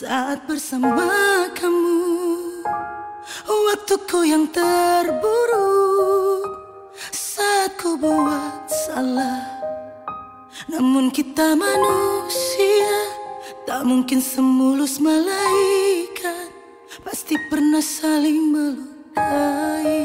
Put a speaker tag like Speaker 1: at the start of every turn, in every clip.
Speaker 1: saat bersama kamu. Waktuku yang terburuk saat ku buat salah. Namun kita manusia, tak mungkin semulus malaikat, pasti pernah saling melukai.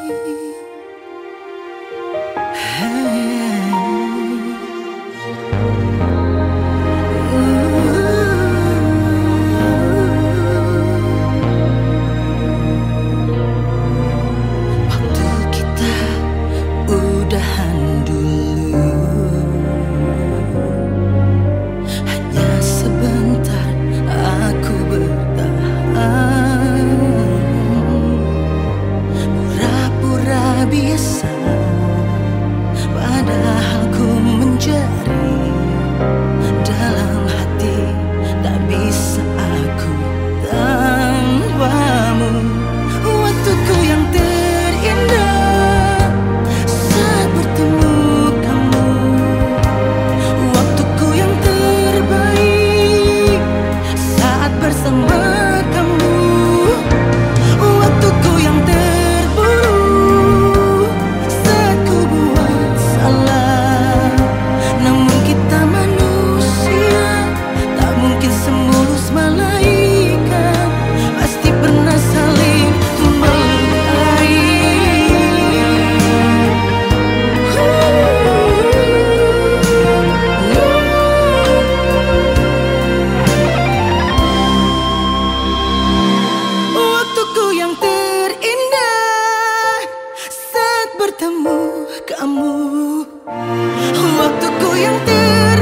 Speaker 1: Biasa, padahal ku mencari dalam hati, tak bisa aku tanpamu. Waktuku yang terindah saat bertemu kamu, waktuku yang terbaik saat bersama kamu, waktuku yang bertemu kamu, waktuku yang